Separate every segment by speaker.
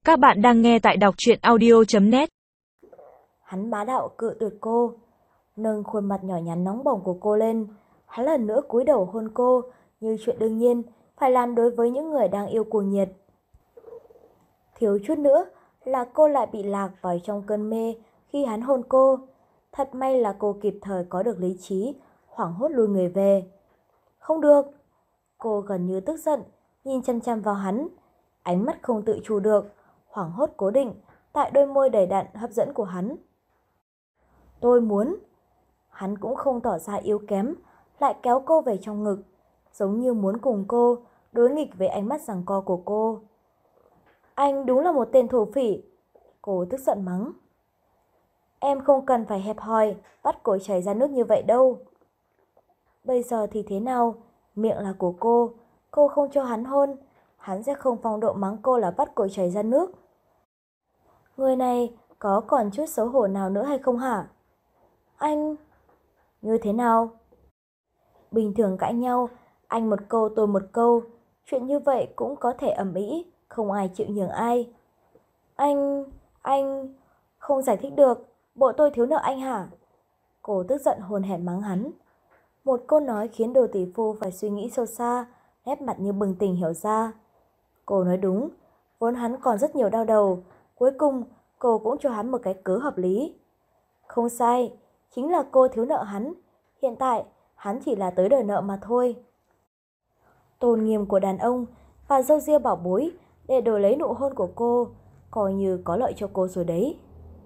Speaker 1: Các bạn đang nghe tại đọc truyện audio.net.
Speaker 2: Hắn bá đạo cự tuyệt cô, nâng khuôn mặt nhỏ nhắn nóng bỏng của cô lên. Hắn lần nữa cúi đầu hôn cô, như chuyện đương nhiên phải làm đối với những người đang yêu cuồng nhiệt. Thiếu chút nữa là cô lại bị lạc vào trong cơn mê khi hắn hôn cô. Thật may là cô kịp thời có được lý trí, hoảng hốt lùi người về. Không được! Cô gần như tức giận, nhìn chăm chăm vào hắn, ánh mắt không tự chủ được, hoảng hốt cố định tại đôi môi đầy đặn hấp dẫn của hắn. Tôi muốn. Hắn cũng không tỏ ra yếu kém, lại kéo cô về trong ngực, giống như muốn cùng cô đối nghịch với ánh mắt giằng co của cô. Anh đúng là một tên thổ phỉ. Cô tức giận mắng. Em không cần phải hẹp hòi, bắt cổ chảy ra nước như vậy đâu. Bây giờ thì thế nào? Miệng là của cô không cho hắn hôn, hắn sẽ không phong độ mắng cô là bắt cổ chảy ra nước. Người này có còn chút xấu hổ nào nữa hay không hả? Anh... Như thế nào? Bình thường cãi nhau, anh một câu tôi một câu, chuyện như vậy cũng có thể ầm ĩ, không ai chịu nhường ai. Anh... Không giải thích được, bộ tôi thiếu nợ anh hả? Cô tức giận hồn hển mắng hắn. Một câu nói khiến Đồ tỷ phu phải suy nghĩ sâu xa, nét mặt như bừng tỉnh hiểu ra. Cô nói đúng, vốn hắn còn rất nhiều đau đầu, cuối cùng cô cũng cho hắn một cái cớ hợp lý. Không sai, chính là cô thiếu nợ hắn, hiện tại hắn chỉ là tới đòi nợ mà thôi. Tôn nghiêm của đàn ông và râu ria bảo bối để đổi lấy nụ hôn của cô, coi như có lợi cho cô rồi đấy.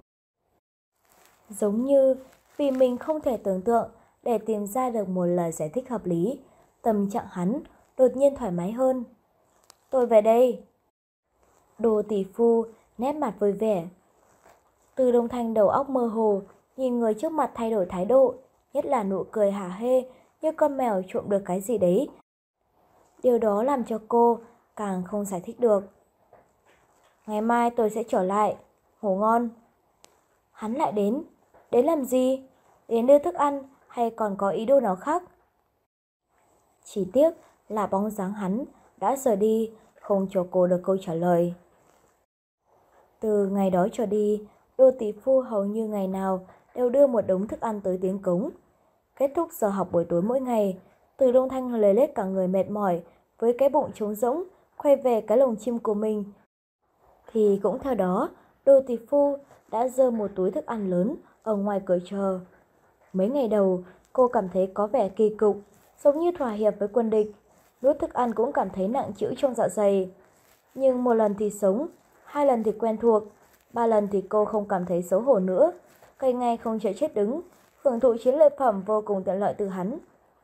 Speaker 2: Giống như vì mình không thể tưởng tượng để tìm ra được một lời giải thích hợp lý, tâm trạng hắn đột nhiên thoải mái hơn. Tôi về đây. Đồ tỷ phu nét mặt vui vẻ. Từ Đông Thanh đầu óc mơ hồ, nhìn người trước mặt thay đổi thái độ, nhất là nụ cười hả hê như con mèo trộm được cái gì đấy. Điều đó làm cho cô càng không giải thích được. Ngày mai tôi sẽ trở lại, ngủ ngon. Hắn lại đến làm gì? Đến đưa thức ăn hay còn có ý đồ nào khác? Chỉ tiếc là bóng dáng hắn đã rời đi, không cho cô được câu trả lời. Từ ngày đó trở đi, Đô tỷ phu hầu như ngày nào đều đưa một đống thức ăn tới tiếng cống. Kết thúc giờ học buổi tối mỗi ngày, Từ Đông Thanh lê lết cả người mệt mỏi, với cái bụng trống rỗng, quay về cái lồng chim của mình. Thì cũng theo đó, Đô tỷ phu đã giơ một túi thức ăn lớn ở ngoài cửa chờ. Mấy ngày đầu, cô cảm thấy có vẻ kỳ cục, giống như thỏa hiệp với quân địch. Nuốt thức ăn cũng cảm thấy nặng trĩu trong dạ dày. Nhưng một lần thì sống, hai lần thì quen thuộc, ba lần thì cô không cảm thấy xấu hổ nữa. Cây ngay không chạy chết đứng, hưởng thụ chiến lợi phẩm vô cùng tiện lợi từ hắn.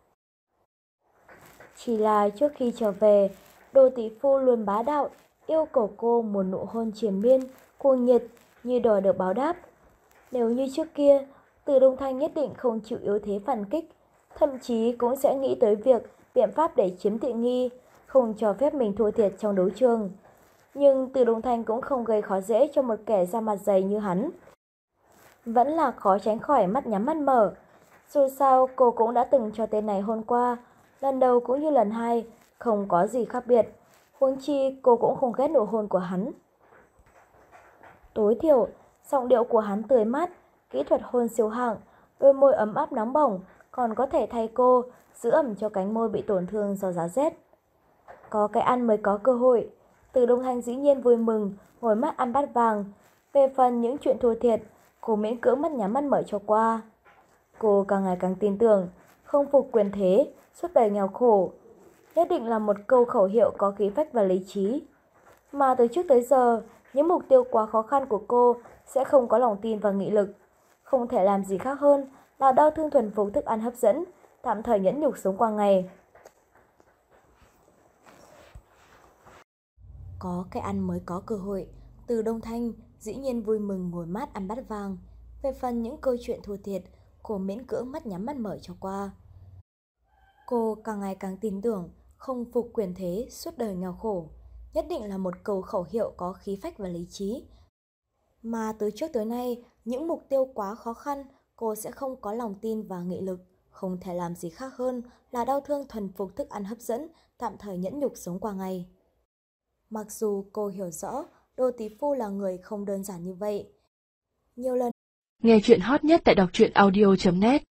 Speaker 2: Chỉ là trước khi trở về, Đồ tỷ phu luôn bá đạo, yêu cầu cô một nụ hôn triền miên, cuồng nhiệt như đòi được báo đáp. Nếu như trước kia, Từ Đông Thanh nhất định không chịu yếu thế phản kích, thậm chí cũng sẽ nghĩ tới việc biện pháp để chiếm tiện nghi, không cho phép mình thua thiệt trong đấu trường. Nhưng Từ Đông Thanh cũng không gây khó dễ cho một kẻ da mặt dày như hắn. Vẫn là khó tránh khỏi mắt nhắm mắt mở. Dù sao cô cũng đã từng cho tên này hôn qua, lần đầu cũng như lần hai, không có gì khác biệt. Huống chi cô cũng không ghét nụ hôn của hắn. Tối thiểu, giọng điệu của hắn tươi mát, kỹ thuật hôn siêu hạng, đôi môi ấm áp nóng bỏng, còn có thể thay cô giữ ẩm cho cánh môi bị tổn thương do giá rét. Có cái ăn mới có cơ hội. Từ Đông Thanh dĩ nhiên vui mừng, ngồi mắt ăn bát vàng. Về phần những chuyện thua thiệt, cô miễn cưỡng mắt nhắm mắt mở cho qua. Cô càng ngày càng tin tưởng, không phục quyền thế, suốt đời nghèo khổ. Nhất định là một câu khẩu hiệu có khí phách và lý trí. Mà từ trước tới giờ, những mục tiêu quá khó khăn của cô sẽ không có lòng tin và nghị lực. Không thể làm gì khác hơn là đau thương thuần phục thức ăn hấp dẫn, tạm thời nhẫn nhục sống qua ngày. Có cái ăn mới có cơ hội, Từ Đông Thanh dĩ nhiên vui mừng ngồi mát ăn bát vàng. Về phần những câu chuyện thua thiệt, cô miễn cưỡng mắt nhắm mắt mở cho qua. Cô càng ngày càng tin tưởng, không phục quyền thế, suốt đời nghèo khổ. Nhất định là một câu khẩu hiệu có khí phách và lý trí. Mà từ trước tới nay, những mục tiêu quá khó khăn, cô sẽ không có lòng tin và nghị lực. Không thể làm gì khác hơn là đau thương thuần phục thức ăn hấp dẫn, tạm thời nhẫn nhục sống qua ngày. Mặc dù cô hiểu rõ Đồ tỷ phu là người không đơn giản như vậy. Nhiều lần
Speaker 1: Nghe chuyện hot nhất tại đọc truyện audio.net